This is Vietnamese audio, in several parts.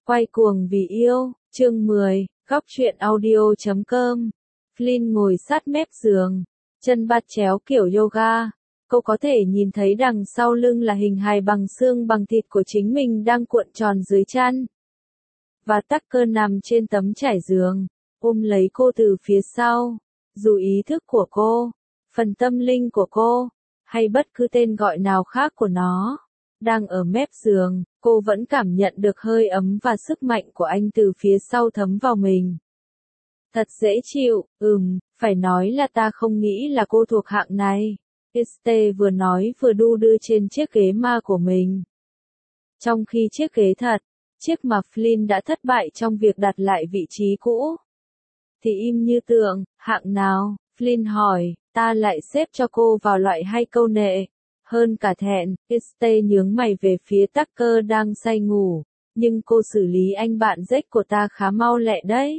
Quay cuồng vì yêu, chương 10, góc truyện audio.com. Flynn ngồi sát mép giường, chân bắt chéo kiểu yoga. Cô có thể nhìn thấy đằng sau lưng là hình hài bằng xương bằng thịt của chính mình đang cuộn tròn dưới chăn. Và Tucker nằm trên tấm trải giường, ôm lấy cô từ phía sau. Dù ý thức của cô, phần tâm linh của cô, hay bất cứ tên gọi nào khác của nó, đang ở mép giường, cô vẫn cảm nhận được hơi ấm và sức mạnh của anh từ phía sau thấm vào mình. Thật dễ chịu, phải nói là ta không nghĩ là cô thuộc hạng này. Este vừa nói vừa đu đưa trên chiếc ghế ma của mình. Trong khi chiếc ghế thật, chiếc mà Flynn đã thất bại trong việc đặt lại vị trí cũ, thì im như tượng. Hạng nào? Flynn hỏi, ta lại xếp cho cô vào loại hay câu nệ. Hơn cả thẹn, Este nhướng mày về phía Tucker đang say ngủ, nhưng cô xử lý anh bạn rách của ta khá mau lẹ đấy.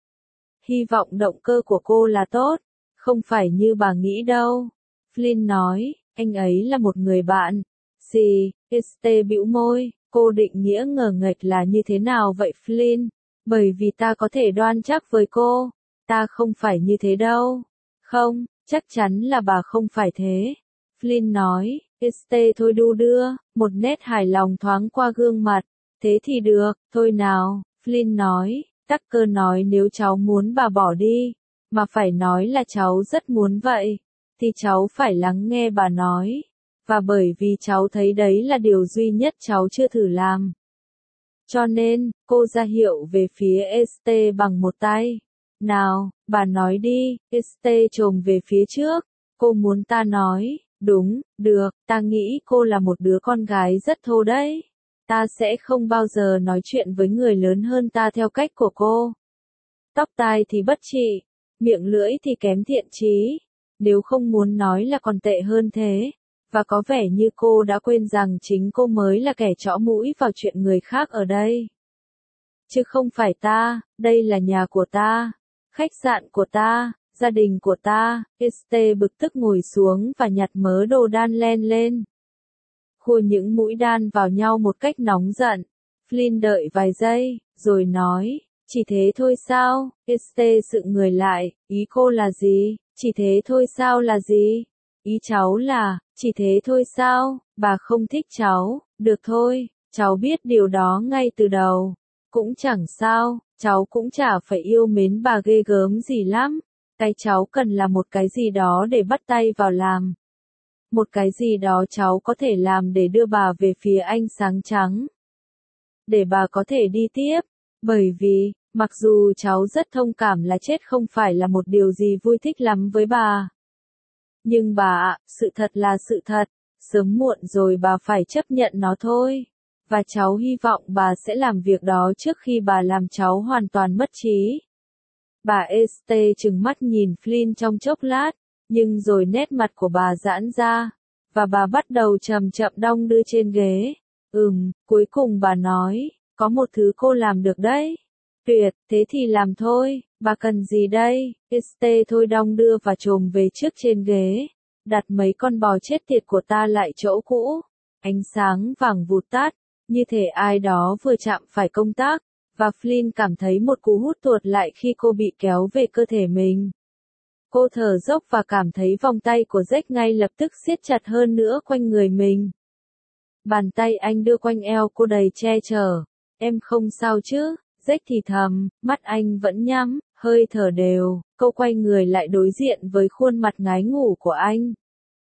Hy vọng động cơ của cô là tốt, không phải như bà nghĩ đâu. Flynn nói, anh ấy là một người bạn. Gì? Este bĩu môi, cô định nghĩa ngờ nghệch là như thế nào vậy Flynn? Bởi vì ta có thể đoan chắc với cô, ta không phải như thế đâu. Không, chắc chắn là bà không phải thế. Flynn nói, Este thôi đu đưa, một nét hài lòng thoáng qua gương mặt. Thế thì được, thôi nào, Flynn nói. Tucker nói nếu cháu muốn bà bỏ đi, mà phải nói là cháu rất muốn vậy, thì cháu phải lắng nghe bà nói. Và bởi vì cháu thấy đấy là điều duy nhất cháu chưa thử làm. Cho nên, cô ra hiệu về phía Este bằng một tay. Nào, bà nói đi. Este chồm về phía trước. Cô muốn ta nói, đúng, được, ta nghĩ cô là một đứa con gái rất thô đấy. Ta sẽ không bao giờ nói chuyện với người lớn hơn ta theo cách của cô. Tóc tai thì bất trị, miệng lưỡi thì kém thiện chí, nếu không muốn nói là còn tệ hơn thế. Và có vẻ như cô đã quên rằng chính cô mới là kẻ chõ mũi vào chuyện người khác ở đây. Chứ không phải ta, đây là nhà của ta, khách sạn của ta, gia đình của ta. Este bực tức ngồi xuống và nhặt mớ đồ đan len lên. Khua những mũi đan vào nhau một cách nóng giận. Flynn đợi vài giây, rồi nói, chỉ thế thôi sao? Este dựng người lại, ý cô là gì? Chỉ thế thôi sao là gì? Ý cháu là, chỉ thế thôi sao? Bà không thích cháu, được thôi, cháu biết điều đó ngay từ đầu. Cũng chẳng sao, cháu cũng chả phải yêu mến bà ghê gớm gì lắm. Cái cháu cần là một cái gì đó để bắt tay vào làm. Một cái gì đó cháu có thể làm để đưa bà về phía ánh sáng trắng. Để bà có thể đi tiếp. Bởi vì, mặc dù cháu rất thông cảm là chết không phải là một điều gì vui thích lắm với bà. Nhưng bà ạ, sự thật là sự thật. Sớm muộn rồi bà phải chấp nhận nó thôi. Và cháu hy vọng bà sẽ làm việc đó trước khi bà làm cháu hoàn toàn mất trí. Bà Este trừng mắt nhìn Flynn trong chốc lát. Nhưng rồi nét mặt của bà giãn ra, và bà bắt đầu chậm chậm đong đưa trên ghế. Cuối cùng bà nói, có một thứ cô làm được đấy. Tuyệt, thế thì làm thôi, bà cần gì đây? Este thôi đong đưa và chồm về trước trên ghế, đặt mấy con bò chết tiệt của ta lại chỗ cũ. Ánh sáng vàng vụt tắt, như thể ai đó vừa chạm phải công tắc, và Flynn cảm thấy một cú hút tuột lại khi cô bị kéo về cơ thể mình. Cô thở dốc và cảm thấy vòng tay của Jack ngay lập tức siết chặt hơn nữa quanh người mình. Bàn tay anh đưa quanh eo cô đầy che chở. Em không sao chứ? Jack thì thầm, mắt anh vẫn nhắm, hơi thở đều. Cô quay người lại đối diện với khuôn mặt ngái ngủ của anh.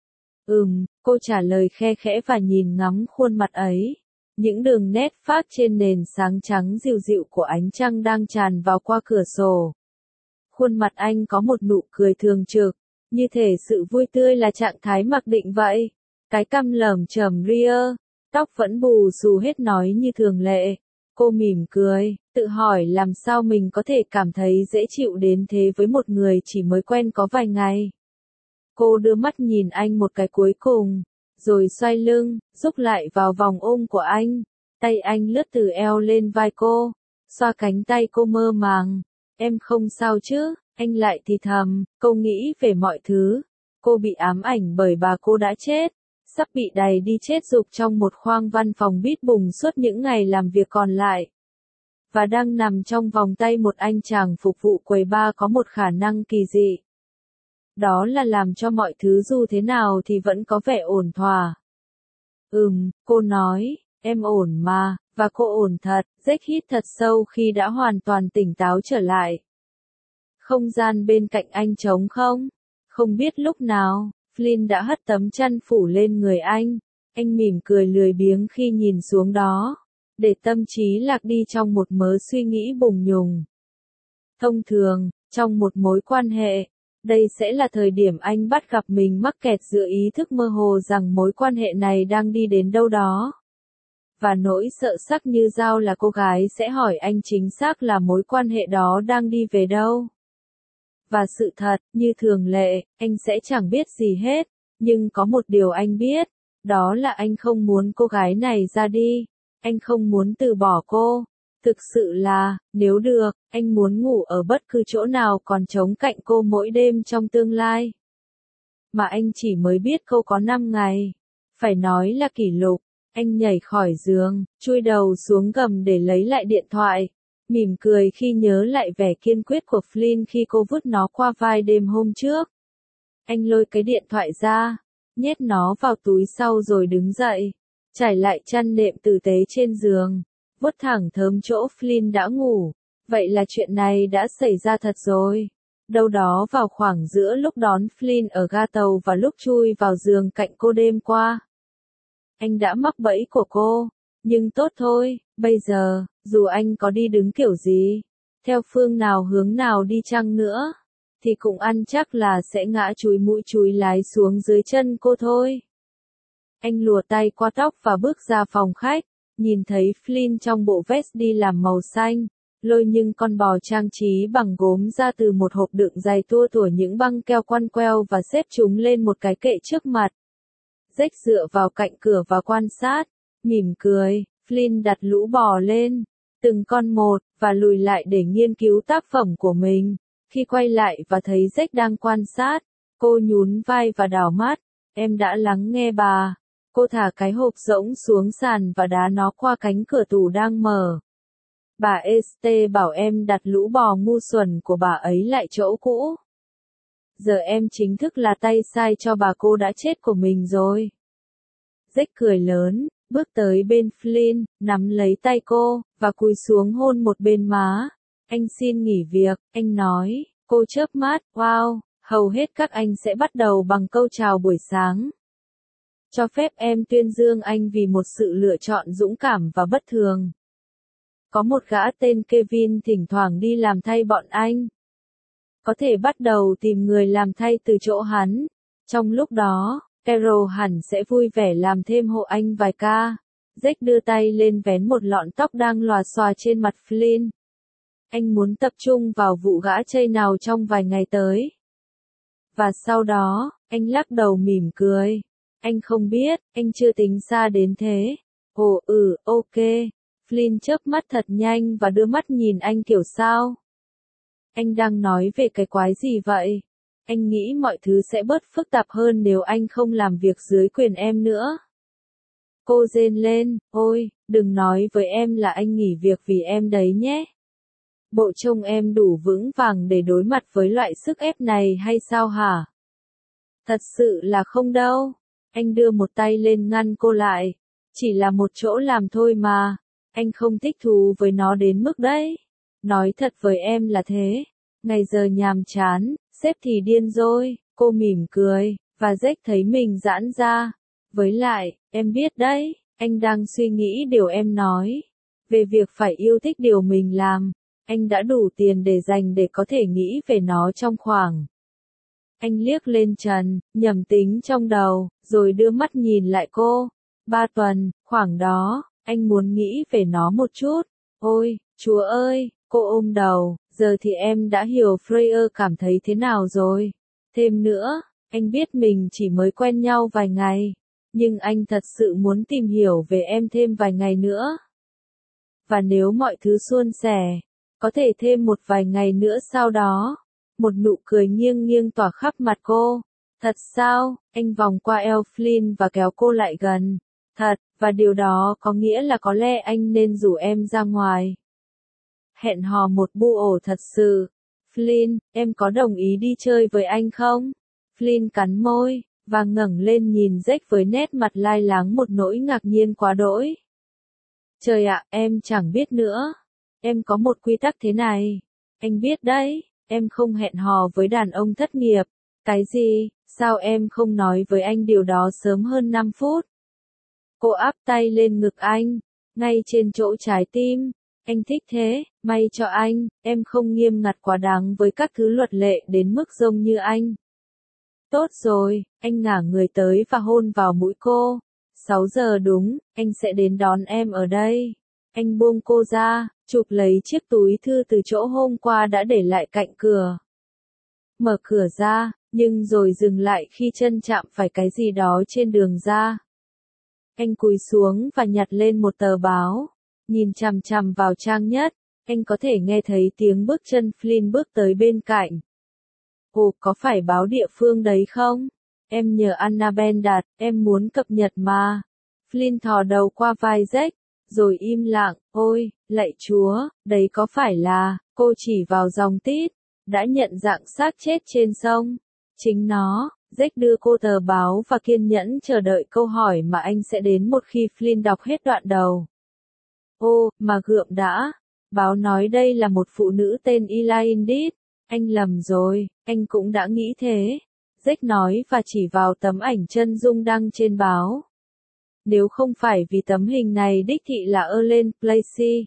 Cô trả lời khe khẽ và nhìn ngắm khuôn mặt ấy. Những đường nét phác trên nền sáng trắng dịu dịu của ánh trăng đang tràn vào qua cửa sổ. Khuôn mặt anh có một nụ cười thường trực, như thể sự vui tươi là trạng thái mặc định vậy. Cái cằm lởm chởm ria, tóc vẫn bù xù hết nói như thường lệ. Cô mỉm cười, tự hỏi làm sao mình có thể cảm thấy dễ chịu đến thế với một người chỉ mới quen có vài ngày. Cô đưa mắt nhìn anh một cái cuối cùng, rồi xoay lưng, rúc lại vào vòng ôm của anh. Tay anh lướt từ eo lên vai cô, xoa cánh tay cô mơ màng. Em không sao chứ? Anh lại thì thầm, cô nghĩ về mọi thứ. Cô bị ám ảnh bởi bà cô đã chết, sắp bị đày đi chết rục trong một khoang văn phòng bít bùng suốt những ngày làm việc còn lại. và đang nằm trong vòng tay một anh chàng phục vụ quầy bar có một khả năng kỳ dị. Đó là làm cho mọi thứ dù thế nào thì vẫn có vẻ ổn thỏa. Cô nói, em ổn mà, và cô ổn thật. Jack hít thật sâu khi đã hoàn toàn tỉnh táo trở lại. Không gian bên cạnh anh trống không? Không biết lúc nào, Flynn đã hất tấm chăn phủ lên người anh. Anh mỉm cười lười biếng khi nhìn xuống đó, để tâm trí lạc đi trong một mớ suy nghĩ bùng nhùng. Thông thường, trong một mối quan hệ, đây sẽ là thời điểm anh bắt gặp mình mắc kẹt giữa ý thức mơ hồ rằng mối quan hệ này đang đi đến đâu đó. Và nỗi sợ sắc như dao là cô gái sẽ hỏi anh chính xác là mối quan hệ đó đang đi về đâu. Và sự thật, như thường lệ, anh sẽ chẳng biết gì hết, nhưng có một điều anh biết, đó là anh không muốn cô gái này ra đi, anh không muốn từ bỏ cô. Thực sự là, nếu được, anh muốn ngủ ở bất cứ chỗ nào còn trống cạnh cô mỗi đêm trong tương lai. Mà anh chỉ mới biết cô có 5 ngày. Phải nói là kỷ lục. Anh nhảy khỏi giường, chui đầu xuống gầm để lấy lại điện thoại. Mỉm cười khi nhớ lại vẻ kiên quyết của Flynn khi cô vứt nó qua vai đêm hôm trước. Anh lôi cái điện thoại ra, nhét nó vào túi sau rồi đứng dậy, trải lại chăn nệm tử tế trên giường, vuốt thẳng thớm chỗ Flynn đã ngủ. Vậy là chuyện này đã xảy ra thật rồi. Đâu đó vào khoảng giữa lúc đón Flynn ở ga tàu và lúc chui vào giường cạnh cô đêm qua. Anh đã mắc bẫy của cô, nhưng tốt thôi, bây giờ, dù anh có đi đứng kiểu gì, theo phương nào hướng nào đi chăng nữa, thì cũng ăn chắc là sẽ ngã chúi mũi chúi lái xuống dưới chân cô thôi. Anh lùa tay qua tóc và bước ra phòng khách, nhìn thấy Flynn trong bộ vest đi làm màu xanh, lôi những con bò trang trí bằng gốm ra từ một hộp đựng dày tua tủa những băng keo quăn queo và xếp chúng lên một cái kệ trước mặt. Jack dựa vào cạnh cửa và quan sát, mỉm cười. Flynn đặt lũ bò lên, từng con một, và lùi lại để nghiên cứu tác phẩm của mình. Khi quay lại và thấy Jack đang quan sát, cô nhún vai và đảo mắt. Em đã lắng nghe bà. Cô thả cái hộp rỗng xuống sàn và đá nó qua cánh cửa tủ đang mở. Bà Este bảo em đặt lũ bò ngu xuẩn của bà ấy lại chỗ cũ. Giờ em chính thức là tay sai cho bà cô đã chết của mình rồi. Jack cười lớn, bước tới bên Flynn, nắm lấy tay cô, và cúi xuống hôn một bên má. Anh xin nghỉ việc, anh nói. Cô chớp mắt, wow, hầu hết các anh sẽ bắt đầu bằng câu chào buổi sáng. Cho phép em tuyên dương anh vì một sự lựa chọn dũng cảm và bất thường. Có một gã tên Kevin thỉnh thoảng đi làm thay bọn anh. Có thể bắt đầu tìm người làm thay từ chỗ hắn. Trong lúc đó, Carol hẳn sẽ vui vẻ làm thêm hộ anh vài ca. Jack đưa tay lên vén một lọn tóc đang lòa xòa trên mặt Flynn. Anh muốn tập trung vào vụ gã chây nào trong vài ngày tới. Và sau đó, anh lắc đầu mỉm cười. Anh không biết, anh chưa tính xa đến thế. Ồ ok. Flynn chớp mắt thật nhanh và đưa mắt nhìn anh kiểu sao. Anh đang nói về cái quái gì vậy? Anh nghĩ mọi thứ sẽ bớt phức tạp hơn nếu anh không làm việc dưới quyền em nữa. Cô rên lên, ôi, đừng nói với em là anh nghỉ việc vì em đấy nhé. Bộ trông em đủ vững vàng để đối mặt với loại sức ép này hay sao hả? Thật sự là không đâu. Anh đưa một tay lên ngăn cô lại. Chỉ là một chỗ làm thôi mà. Anh không thích thú với nó đến mức đấy. Nói thật với em là thế. Ngày giờ nhàm chán, sếp thì điên rồi. Cô mỉm cười, và Jack thấy mình giãn ra. Với lại, em biết đấy, anh đang suy nghĩ điều em nói. Về việc phải yêu thích điều mình làm. Anh đã đủ tiền để dành để có thể nghĩ về nó trong khoảng. Anh liếc lên trần, nhẩm tính trong đầu, rồi đưa mắt nhìn lại cô. 3 tuần, khoảng đó, anh muốn nghĩ về nó một chút. Ôi, Chúa ơi, cô ôm đầu, giờ thì em đã hiểu Freya cảm thấy thế nào rồi. Thêm nữa, anh biết mình chỉ mới quen nhau vài ngày, nhưng anh thật sự muốn tìm hiểu về em thêm vài ngày nữa. Và nếu mọi thứ suôn sẻ, có thể thêm một vài ngày nữa sau đó. Một nụ cười nghiêng nghiêng tỏa khắp mặt cô. Thật sao? Anh vòng qua eo Flynn và kéo cô lại gần. Thật, và điều đó có nghĩa là có lẽ anh nên rủ em ra ngoài. hẹn hò một bu ổ thật sự. Flynn, em có đồng ý đi chơi với anh không? Flynn cắn môi, và ngẩng lên nhìn Jack với nét mặt lai láng một nỗi ngạc nhiên quá đỗi. Trời ạ, em chẳng biết nữa. Em có một quy tắc thế này. Anh biết đấy, em không hẹn hò với đàn ông thất nghiệp. Cái gì, sao em không nói với anh điều đó sớm hơn 5 phút? Cô áp tay lên ngực anh, ngay trên chỗ trái tim. Anh thích thế, may cho anh, em không nghiêm ngặt quá đáng với các thứ luật lệ đến mức giống như anh. Tốt rồi, anh ngả người tới và hôn vào mũi cô. 6 giờ đúng, anh sẽ đến đón em ở đây. Anh buông cô ra, chụp lấy chiếc túi thư từ chỗ hôm qua đã để lại cạnh cửa. Mở cửa ra, nhưng rồi dừng lại khi chân chạm phải cái gì đó trên đường ra. Anh cúi xuống và nhặt lên một tờ báo. Nhìn chằm chằm vào trang nhất, anh có thể nghe thấy tiếng bước chân Flynn bước tới bên cạnh. Ồ, có phải báo địa phương đấy không? Em nhờ Annabelle đặt, em muốn cập nhật mà. Flynn thò đầu qua vai Jack, rồi im lặng. Ôi, lạy Chúa, đấy có phải là, cô chỉ vào dòng tít, đã nhận dạng xác chết trên sông. Chính nó. Jack đưa cô tờ báo và kiên nhẫn chờ đợi câu hỏi mà anh sẽ đến một khi Flynn đọc hết đoạn đầu. Ô, mà gượm đã. Báo nói đây là một phụ nữ tên Elaine. Anh lầm rồi, anh cũng đã nghĩ thế. Jack nói và chỉ vào tấm ảnh chân dung đăng trên báo. Nếu không phải vì tấm hình này đích thị là Elaine Placey.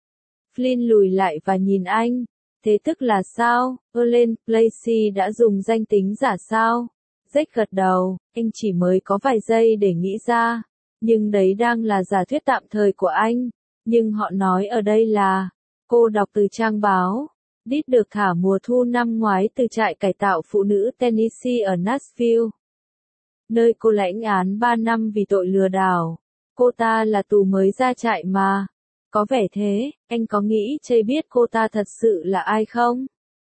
Flynn lùi lại và nhìn anh. Thế tức là sao? Elaine Placey đã dùng danh tính giả sao? Jack gật đầu, anh chỉ mới có vài giây để nghĩ ra. Nhưng đấy đang là giả thuyết tạm thời của anh. Nhưng họ nói ở đây là, cô đọc từ trang báo. Deed được thả mùa thu năm ngoái từ trại cải tạo phụ nữ Tennessee ở Nashville, nơi cô lãnh án 3 năm vì tội lừa đảo. Cô ta là tù mới ra trại mà. Có vẻ thế, anh có nghĩ Jay biết cô ta thật sự là ai không?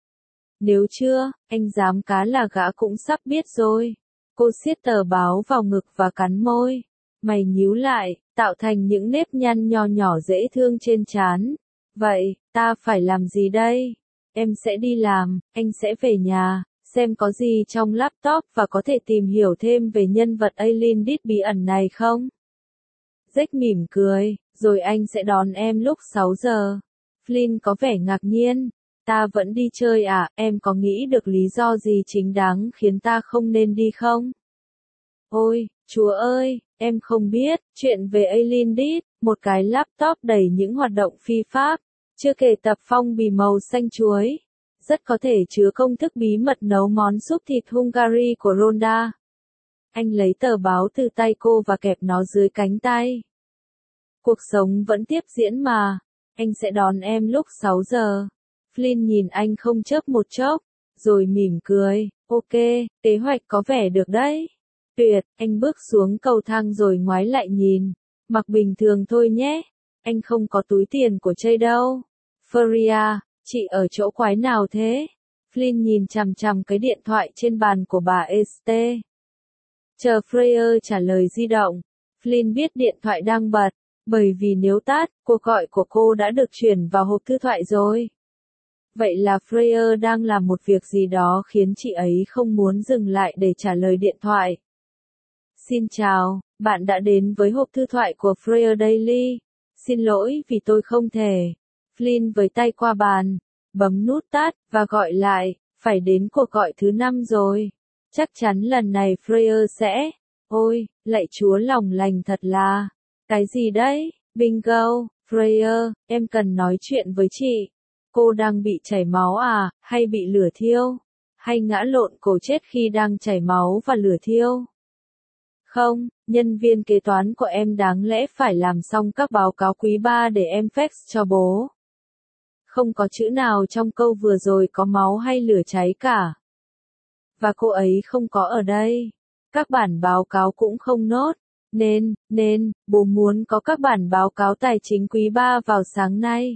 Nếu chưa, anh dám cá là gã cũng sắp biết rồi. Cô siết tờ báo vào ngực và cắn môi. Mày nhíu lại, tạo thành những nếp nhăn nho nhỏ dễ thương trên trán. Vậy, ta phải làm gì đây? Em sẽ đi làm, anh sẽ về nhà, xem có gì trong laptop và có thể tìm hiểu thêm về nhân vật Aileen Deed bí ẩn này không? Jack mỉm cười, rồi anh sẽ đón em lúc 6 giờ. Flynn có vẻ ngạc nhiên. Ta vẫn đi chơi à, em có nghĩ được lý do gì chính đáng khiến ta không nên đi không? Ôi, Chúa ơi, em không biết, chuyện về Aileen Deed, một cái laptop đầy những hoạt động phi pháp, chưa kể tập phong bì màu xanh chuối. Rất có thể chứa công thức bí mật nấu món súp thịt Hungary của Rhonda. Anh lấy tờ báo từ tay cô và kẹp nó dưới cánh tay. Cuộc sống vẫn tiếp diễn mà. Anh sẽ đón em lúc 6 giờ. Flynn nhìn anh không chớp một chốc, rồi mỉm cười. Ok, kế hoạch có vẻ được đấy. Tuyệt, anh bước xuống cầu thang rồi ngoái lại nhìn. Mặc bình thường thôi nhé. Anh không có túi tiền của Jay đâu. Freya, chị ở chỗ quái nào thế? Flynn nhìn chằm chằm cái điện thoại trên bàn của bà Este. Chờ Freya trả lời di động. Flynn biết điện thoại đang bật, bởi vì nếu tắt, cuộc gọi của cô đã được chuyển vào hộp thư thoại rồi. Vậy là Freya đang làm một việc gì đó khiến chị ấy không muốn dừng lại để trả lời điện thoại. Xin chào, bạn đã đến với hộp thư thoại của Freya Daily. Xin lỗi vì tôi không thể. Flynn với tay qua bàn, bấm nút tắt, và gọi lại, phải đến cuộc gọi thứ 5 rồi. Chắc chắn lần này Freya sẽ, ôi, lạy Chúa lòng lành thật là, cái gì đấy, bingo, Freya, em cần nói chuyện với chị. Cô đang bị chảy máu à, hay bị lửa thiêu? Hay ngã lộn cổ chết khi đang chảy máu và lửa thiêu? Không, nhân viên kế toán của em đáng lẽ phải làm xong các báo cáo quý 3 để em fax cho bố. Không có chữ nào trong câu vừa rồi có máu hay lửa cháy cả. Và cô ấy không có ở đây. Các bản báo cáo cũng không nốt. Nên, bố muốn có các bản báo cáo tài chính quý 3 vào sáng nay.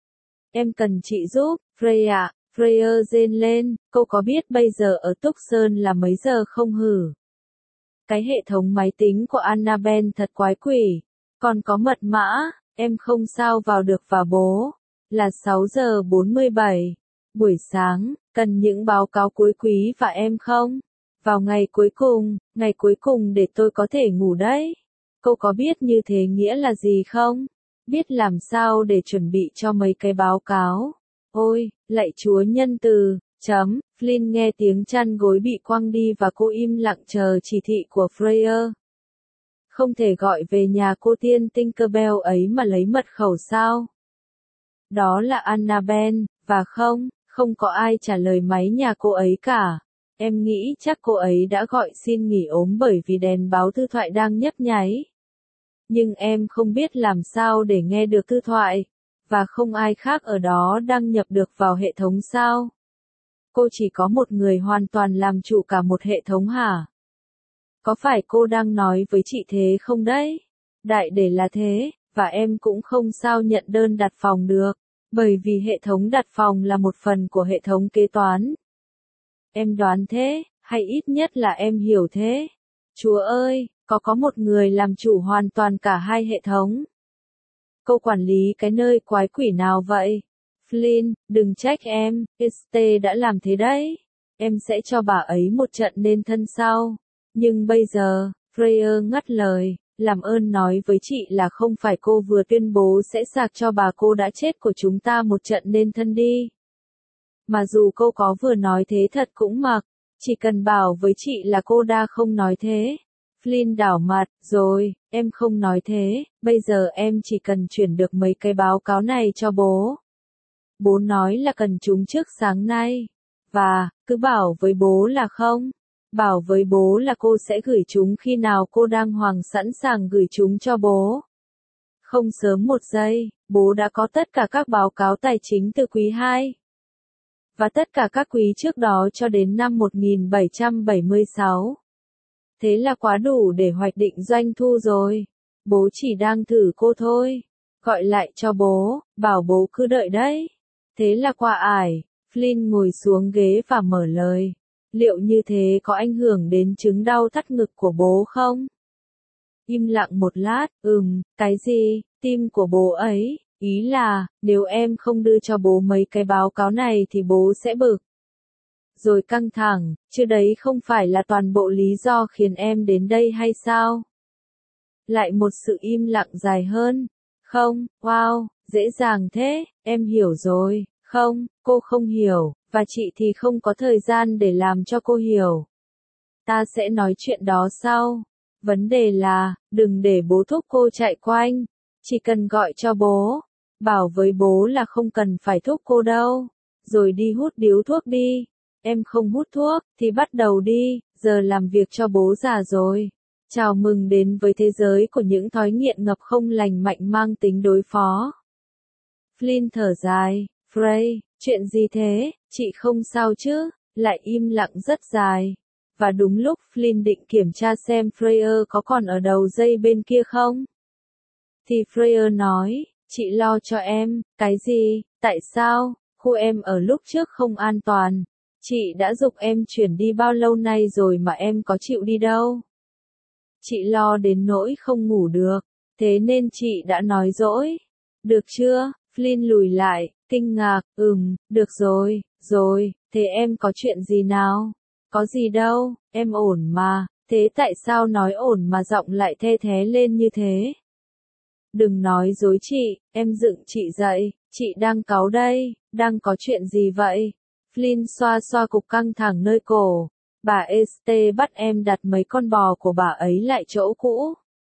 Em cần chị giúp, Freya. Freya rên lên, cô có biết bây giờ ở Tucson là mấy giờ không hử? Cái hệ thống máy tính của Annabelle thật quái quỷ. Còn có mật mã, em không sao vào được và bố. Là 6 giờ 47. Buổi sáng, cần những báo cáo cuối quý và em không? Vào ngày cuối cùng để tôi có thể ngủ đấy. Cô có biết như thế nghĩa là gì không? Biết làm sao để chuẩn bị cho mấy cái báo cáo. Ôi, lạy Chúa nhân từ, chấm, Flynn nghe tiếng chăn gối bị quăng đi và cô im lặng chờ chỉ thị của Freya. Không thể gọi về nhà cô tiên Tinkerbell ấy mà lấy mật khẩu sao? Đó là Annabelle, và không có ai trả lời máy nhà cô ấy cả. Em nghĩ chắc cô ấy đã gọi xin nghỉ ốm bởi vì đèn báo thư thoại đang nhấp nháy. Nhưng em không biết làm sao để nghe được thư thoại, và không ai khác ở đó đăng nhập được vào hệ thống sao? Cô chỉ có một người hoàn toàn làm chủ cả một hệ thống hả? Có phải cô đang nói với chị thế không đấy? Đại để là thế, và em cũng không sao nhận đơn đặt phòng được, bởi vì hệ thống đặt phòng là một phần của hệ thống kế toán. Em đoán thế, hay ít nhất là em hiểu thế. Chúa ơi, có một người làm chủ hoàn toàn cả hai hệ thống. Cô quản lý cái nơi quái quỷ nào vậy? Flynn, đừng trách em, Este đã làm thế đấy. Em sẽ cho bà ấy một trận nên thân sau. Nhưng bây giờ, Freya ngắt lời, làm ơn nói với chị là không phải cô vừa tuyên bố sẽ sạc cho bà cô đã chết của chúng ta một trận nên thân đi. Mà dù cô có vừa nói thế thật cũng mặc, chỉ cần bảo với chị là cô đã không nói thế. Flynn đảo mặt, rồi, em không nói thế, bây giờ em chỉ cần chuyển được mấy cái báo cáo này cho bố. Bố nói là cần chúng trước sáng nay. Và, cứ bảo với bố là không. Bảo với bố là cô sẽ gửi chúng khi nào cô đang sẵn sàng gửi chúng cho bố. Không sớm một giây, bố đã có tất cả các báo cáo tài chính từ quý 2. Và tất cả các quý trước đó cho đến năm 1776. Thế là quá đủ để hoạch định doanh thu rồi. Bố chỉ đang thử cô thôi. Gọi lại cho bố, bảo bố cứ đợi đấy. Thế là qua ải. Flynn ngồi xuống ghế và mở lời. Liệu như thế có ảnh hưởng đến chứng đau thắt ngực của bố không? Im lặng một lát, cái gì, tim của bố ấy, ý là, nếu em không đưa cho bố mấy cái báo cáo này thì bố sẽ bực. Rồi căng thẳng, chứ đấy không phải là toàn bộ lý do khiến em đến đây hay sao? Lại một sự im lặng dài hơn. Không, wow, dễ dàng thế, em hiểu rồi. Không, cô không hiểu, và chị thì không có thời gian để làm cho cô hiểu. Ta sẽ nói chuyện đó sau. Vấn đề là, đừng để bố thúc cô chạy quanh. Chỉ cần gọi cho bố. Bảo với bố là không cần phải thúc cô đâu. Rồi đi hút điếu thuốc đi. Em không hút thuốc, thì bắt đầu đi, giờ làm việc cho bố già rồi. Chào mừng đến với thế giới của những thói nghiện ngập không lành mạnh mang tính đối phó. Flynn thở dài, Frey, chuyện gì thế, chị không sao chứ, lại im lặng rất dài. Và đúng lúc Flynn định kiểm tra xem Freya có còn ở đầu dây bên kia không? Thì Freya nói, chị lo cho em, cái gì, tại sao, khu em ở lúc trước không an toàn. Chị đã giục em chuyển đi bao lâu nay rồi mà em có chịu đi đâu. Chị lo đến nỗi không ngủ được, thế nên chị đã nói dỗi. Được chưa? Flynn lùi lại, kinh ngạc, được rồi, thế em có chuyện gì nào? Có gì đâu, em ổn mà, thế tại sao nói ổn mà giọng lại the thé lên như thế? Đừng nói dối chị, em dựng chị dậy, chị đang cáu đây, đang có chuyện gì vậy? Flynn xoa xoa cục căng thẳng nơi cổ. Bà Este bắt em đặt mấy con bò của bà ấy lại chỗ cũ.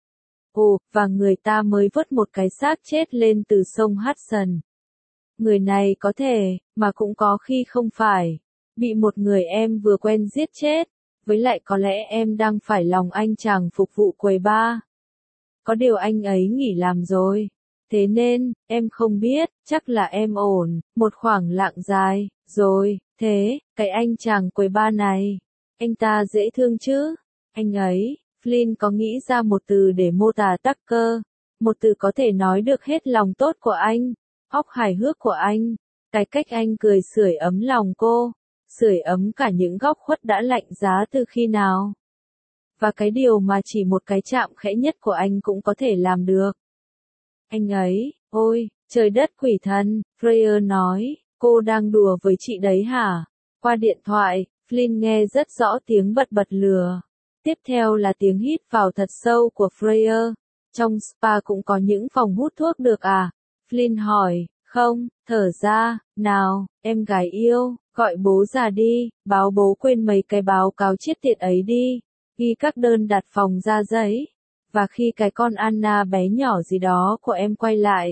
Ồ, và người ta mới vớt một cái xác chết lên từ sông Hudson. Người này có thể, mà cũng có khi không phải. Bị một người em vừa quen giết chết. Với lại có lẽ em đang phải lòng anh chàng phục vụ quầy bar. Có điều anh ấy nghỉ làm rồi. Thế nên, em không biết, chắc là em ổn. Một khoảng lặng dài, rồi, thế, cái anh chàng quầy bar này. Anh ta dễ thương chứ? Anh ấy, Flynn có nghĩ ra một từ để mô tả Tucker. Một từ có thể nói được hết lòng tốt của anh. Óc hài hước của anh. Cái cách anh cười sưởi ấm lòng cô. Sưởi ấm cả những góc khuất đã lạnh giá từ khi nào. Và cái điều mà chỉ một cái chạm khẽ nhất của anh cũng có thể làm được. Anh ấy, ôi, Trời đất quỷ thần, Freya nói, cô đang đùa với chị đấy hả? Qua điện thoại, Flynn nghe rất rõ tiếng bật bật lửa. Tiếp theo là tiếng hít vào thật sâu của Freya. Trong spa cũng có những phòng hút thuốc được à? Flynn hỏi, không, thở ra, nào, em gái yêu, gọi bố ra đi, báo bố quên mấy cái báo cáo chết tiệt ấy đi, ghi các đơn đặt phòng ra giấy. Và khi cái con Anna bé nhỏ gì đó của em quay lại,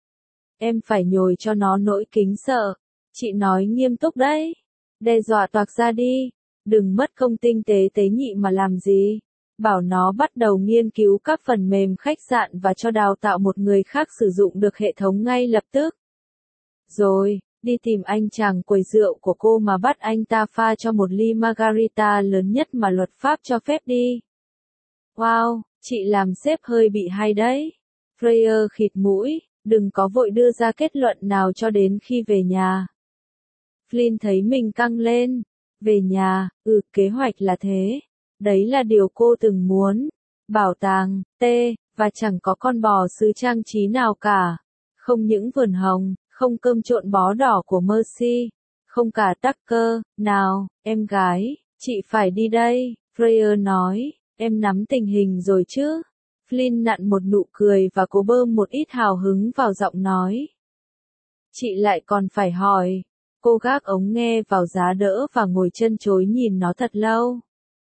em phải nhồi cho nó nỗi kính sợ. Chị nói nghiêm túc đấy. Đe dọa toạc ra đi. Đừng mất công tinh tế tế nhị mà làm gì. Bảo nó bắt đầu nghiên cứu các phần mềm khách sạn và cho đào tạo một người khác sử dụng được hệ thống ngay lập tức. Rồi, đi tìm anh chàng quầy rượu của cô mà bắt anh ta pha cho một ly margarita lớn nhất mà luật pháp cho phép đi. Wow, chị làm sếp hơi bị hay đấy. Freya khịt mũi, đừng có vội đưa ra kết luận nào cho đến khi về nhà. Flynn thấy mình căng lên. Về nhà, kế hoạch là thế. Đấy là điều cô từng muốn. Bảo tàng, và chẳng có con bò sứ trang trí nào cả. Không những vườn hồng, không cơm trộn bó đỏ của Mercy, không cả Tucker. Nào, em gái, chị phải đi đây, Freya nói, em nắm tình hình rồi chứ? Flynn nặn một nụ cười và cố bơm một ít hào hứng vào giọng nói. Chị lại còn phải hỏi. Cô gác ống nghe vào giá đỡ và ngồi chân chối nhìn nó thật lâu.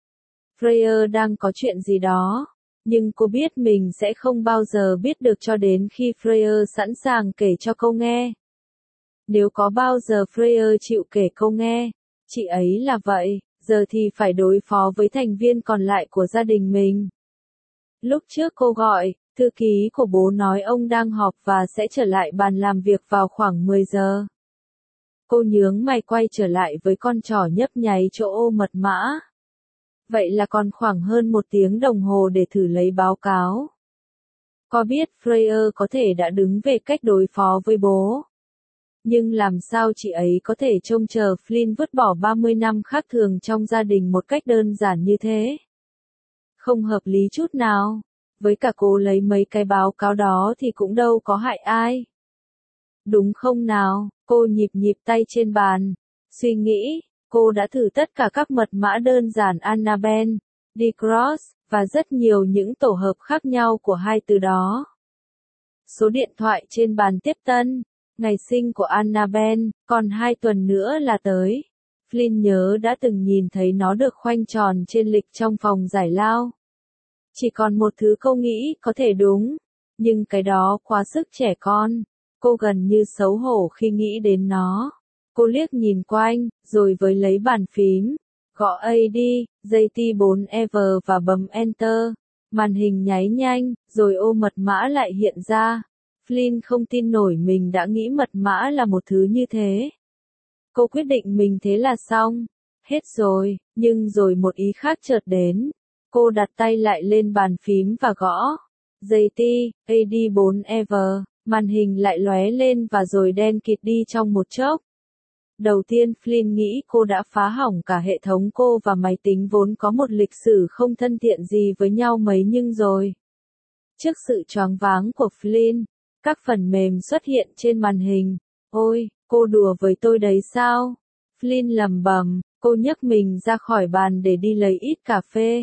Freya đang có chuyện gì đó, nhưng cô biết mình sẽ không bao giờ biết được cho đến khi Freya sẵn sàng kể cho cô nghe. Nếu có bao giờ Freya chịu kể cô nghe, chị ấy là vậy, giờ thì phải đối phó với thành viên còn lại của gia đình mình. Lúc trước cô gọi, thư ký của bố nói ông đang họp và sẽ trở lại bàn làm việc vào khoảng 10 giờ. Cô nhướng mày quay trở lại với con trỏ nhấp nháy chỗ ô mật mã. Vậy là còn khoảng hơn 1 tiếng đồng hồ để thử lấy báo cáo. Có biết Freya có thể đã đứng về cách đối phó với bố. Nhưng làm sao chị ấy có thể trông chờ Flynn vứt bỏ 30 năm khác thường trong gia đình một cách đơn giản như thế? Không hợp lý chút nào. Với cả cô lấy mấy cái báo cáo đó thì cũng đâu có hại ai. Đúng không nào? Cô nhịp tay trên bàn. Suy nghĩ, cô đã thử tất cả các mật mã đơn giản Annabelle, D-Cross, và rất nhiều những tổ hợp khác nhau của hai từ đó. Số điện thoại trên bàn tiếp tân. Ngày sinh của Annabelle, còn 2 tuần nữa là tới. Flynn nhớ đã từng nhìn thấy nó được khoanh tròn trên lịch trong phòng giải lao. Chỉ còn một thứ cô nghĩ có thể đúng, nhưng cái đó quá sức trẻ con. Cô gần như xấu hổ khi nghĩ đến nó. Cô liếc nhìn quanh, rồi với lấy bàn phím, gõ AD, JT4 Ever và bấm Enter. Màn hình nháy nhanh, rồi ô mật mã lại hiện ra. Flynn không tin nổi mình đã nghĩ mật mã là một thứ như thế. Cô quyết định mình thế là xong. Hết rồi, nhưng rồi một ý khác chợt đến. Cô đặt tay lại lên bàn phím và gõ. JT, AD4 Ever, màn hình lại lóe lên và rồi đen kịt đi trong một chốc. Đầu tiên Flynn nghĩ cô đã phá hỏng cả hệ thống cô và máy tính vốn có một lịch sử không thân thiện gì với nhau mấy nhưng rồi. Trước sự choáng váng của Flynn, các phần mềm xuất hiện trên màn hình. Ôi, cô đùa với tôi đấy sao? Flynn lẩm bẩm, cô nhấc mình ra khỏi bàn để đi lấy ít cà phê.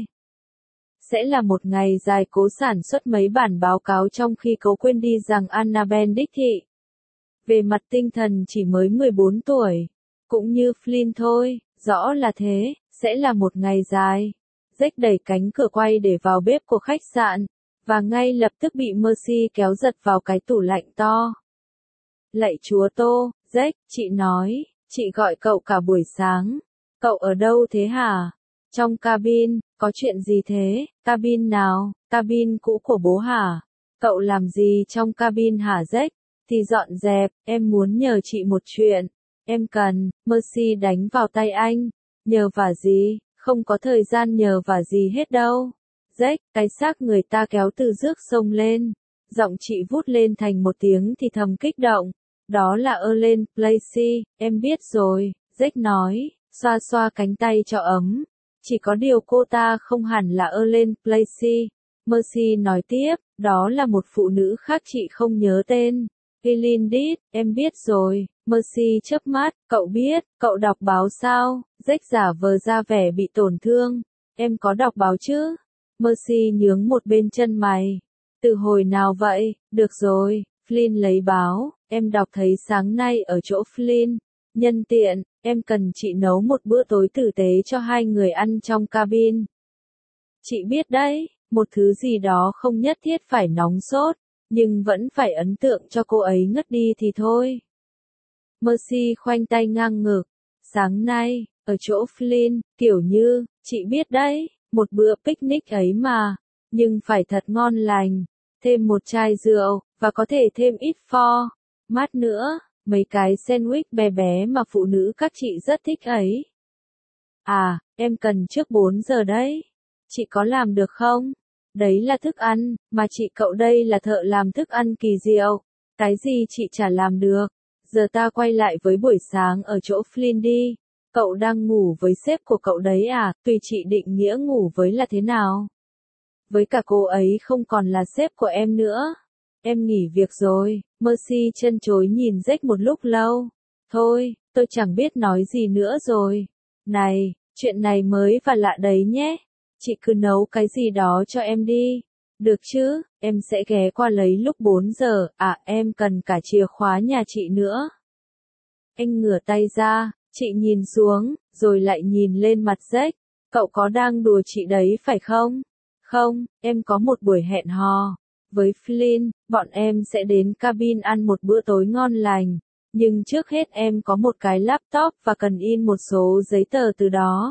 Sẽ là một ngày dài cố sản xuất mấy bản báo cáo trong khi cố quên đi rằng Annabelle đích thị. Về mặt tinh thần chỉ mới 14 tuổi. Cũng như Flynn thôi, rõ là thế, sẽ là một ngày dài. Jack đẩy cánh cửa quay để vào bếp của khách sạn, và ngay lập tức bị Mercy kéo giật vào cái tủ lạnh to. Lạy chúa Tô, Jack, chị nói, chị gọi cậu cả buổi sáng. Cậu ở đâu thế hả? Trong cabin, có chuyện gì thế? Cabin nào? Cabin cũ của bố hả? Cậu làm gì trong cabin hả Jack? Thì dọn dẹp, em muốn nhờ chị một chuyện. Em cần, Mercy đánh vào tay anh. Nhờ vả gì? Không có thời gian nhờ vả gì hết đâu. Jack, cái xác người ta kéo từ rước sông lên. Giọng chị vút lên thành một tiếng thì thầm kích động. Đó là Ellen Placey, em biết rồi, Jack nói, xoa xoa cánh tay cho ấm. Chỉ có điều cô ta không hẳn là Ellen Placey. Mercy nói tiếp, đó là một phụ nữ khác chị không nhớ tên. Elindit, em biết rồi. Mercy chớp mắt, cậu biết, cậu đọc báo sao? Jack giả vờ ra vẻ bị tổn thương. Em có đọc báo chứ? Mercy nhướng một bên chân mày. Từ hồi nào vậy? Được rồi, Flynn lấy báo, em đọc thấy sáng nay ở chỗ Flynn. Nhân tiện, em cần chị nấu một bữa tối tử tế cho hai người ăn trong cabin. Chị biết đấy, một thứ gì đó không nhất thiết phải nóng sốt, nhưng vẫn phải ấn tượng cho cô ấy ngất đi thì thôi. Mercy khoanh tay ngang ngực. Sáng nay, ở chỗ Flynn, kiểu như, chị biết đấy, một bữa picnic ấy mà, nhưng phải thật ngon lành, thêm một chai rượu, và có thể thêm ít pho, mát nữa, mấy cái sandwich bé bé mà phụ nữ các chị rất thích ấy. À, em cần trước 4 giờ đấy. Chị có làm được không? Đấy là thức ăn, mà chị cậu đây là thợ làm thức ăn kỳ diệu. Cái gì chị chả làm được. Giờ ta quay lại với buổi sáng ở chỗ Flynn đi. Cậu đang ngủ với sếp của cậu đấy à? Tùy chị định nghĩa ngủ với là thế nào. Với cả cô ấy không còn là sếp của em nữa. Em nghỉ việc rồi. Mercy chân chối nhìn Jack một lúc lâu. Thôi, tôi chẳng biết nói gì nữa rồi. Này, chuyện này mới và lạ đấy nhé. Chị cứ nấu cái gì đó cho em đi. Được chứ, em sẽ ghé qua lấy lúc 4 giờ. À, em cần cả chìa khóa nhà chị nữa. Anh ngửa tay ra, chị nhìn xuống, rồi lại nhìn lên mặt Jack. Cậu có đang đùa chị đấy phải không? Không, em có một buổi hẹn hò. Với Flynn, bọn em sẽ đến cabin ăn một bữa tối ngon lành. Nhưng trước hết em có một cái laptop và cần in một số giấy tờ từ đó.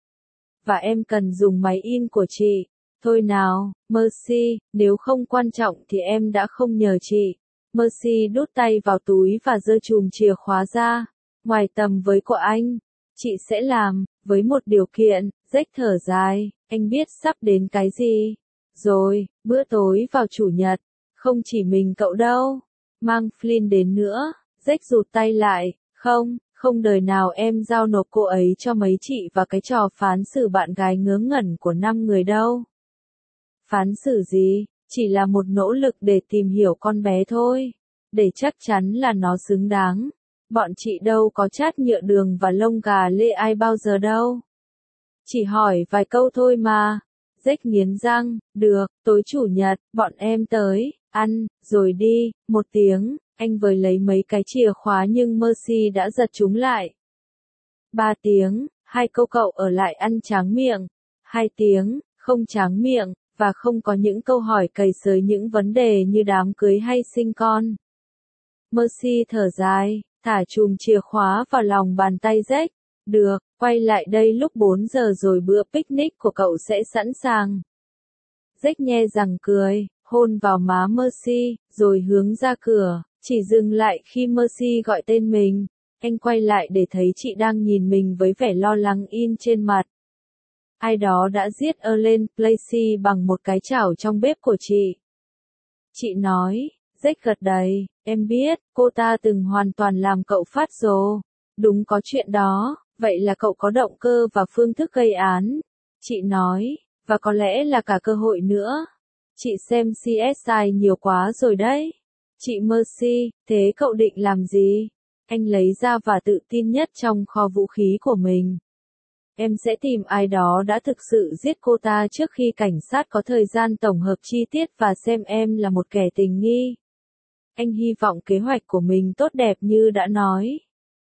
Và em cần dùng máy in của chị. Thôi nào, Mercy, nếu không quan trọng thì em đã không nhờ chị. Mercy đút tay vào túi và giơ chùm chìa khóa ra. Ngoài tầm với của anh, chị sẽ làm, với một điều kiện. Jack thở dài, anh biết sắp đến cái gì. Rồi, bữa tối vào chủ nhật. Không chỉ mình cậu đâu. Mang Flynn đến nữa. Jack rụt tay lại, không đời nào em giao nộp cô ấy cho mấy chị và cái trò phán xử bạn gái ngớ ngẩn của 5 người đâu. Phán xử gì, chỉ là một nỗ lực để tìm hiểu con bé thôi, để chắc chắn là nó xứng đáng. Bọn chị đâu có chát nhựa đường và lông gà lê ai bao giờ đâu. Chỉ hỏi vài câu thôi mà. Jack nghiến răng, được, tối chủ nhật, bọn em tới, ăn, rồi đi, 1 tiếng. Anh vừa lấy mấy cái chìa khóa nhưng Mercy đã giật chúng lại. 3 tiếng, 2 câu cậu ở lại ăn tráng miệng. 2 tiếng, không tráng miệng, và không có những câu hỏi cầy sới những vấn đề như đám cưới hay sinh con. Mercy thở dài, thả chùm chìa khóa vào lòng bàn tay Jack. Được, quay lại đây lúc 4 giờ rồi bữa picnic của cậu sẽ sẵn sàng. Jack nhe răng cười, hôn vào má Mercy, rồi hướng ra cửa. Chỉ dừng lại khi Mercy gọi tên mình. Anh quay lại để thấy chị đang nhìn mình với vẻ lo lắng in trên mặt. Ai đó đã giết Ellen Placey bằng một cái chảo trong bếp của chị. Chị nói, Jack gật đầy, em biết, cô ta từng hoàn toàn làm cậu phát rồ. Đúng có chuyện đó, vậy là cậu có động cơ và phương thức gây án. Chị nói, và có lẽ là cả cơ hội nữa. Chị xem CSI nhiều quá rồi đấy. Chị Mercy, thế cậu định làm gì? Anh lấy ra và tự tin nhất trong kho vũ khí của mình. Em sẽ tìm ai đó đã thực sự giết cô ta trước khi cảnh sát có thời gian tổng hợp chi tiết và xem em là một kẻ tình nghi. Anh hy vọng kế hoạch của mình tốt đẹp như đã nói.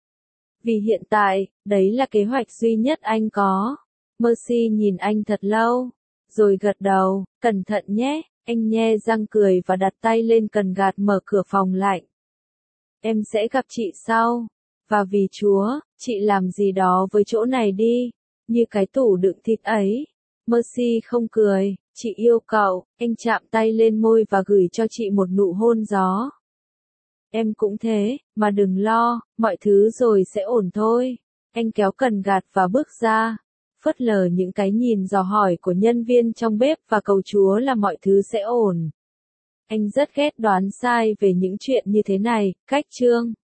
Vì hiện tại, đấy là kế hoạch duy nhất anh có. Mercy nhìn anh thật lâu, rồi gật đầu, cẩn thận nhé. Anh nhe răng cười và đặt tay lên cần gạt mở cửa phòng lạnh. Em sẽ gặp chị sau. Và vì Chúa, chị làm gì đó với chỗ này đi. Như cái tủ đựng thịt ấy. Mercy không cười, chị yêu cậu. Anh chạm tay lên môi và gửi cho chị một nụ hôn gió. Em cũng thế, mà đừng lo, mọi thứ rồi sẽ ổn thôi. Anh kéo cần gạt và bước ra. Phớt lờ những cái nhìn dò hỏi của nhân viên trong bếp và cầu Chúa là mọi thứ sẽ ổn. Anh rất ghét đoán sai về những chuyện như thế này. Cách chương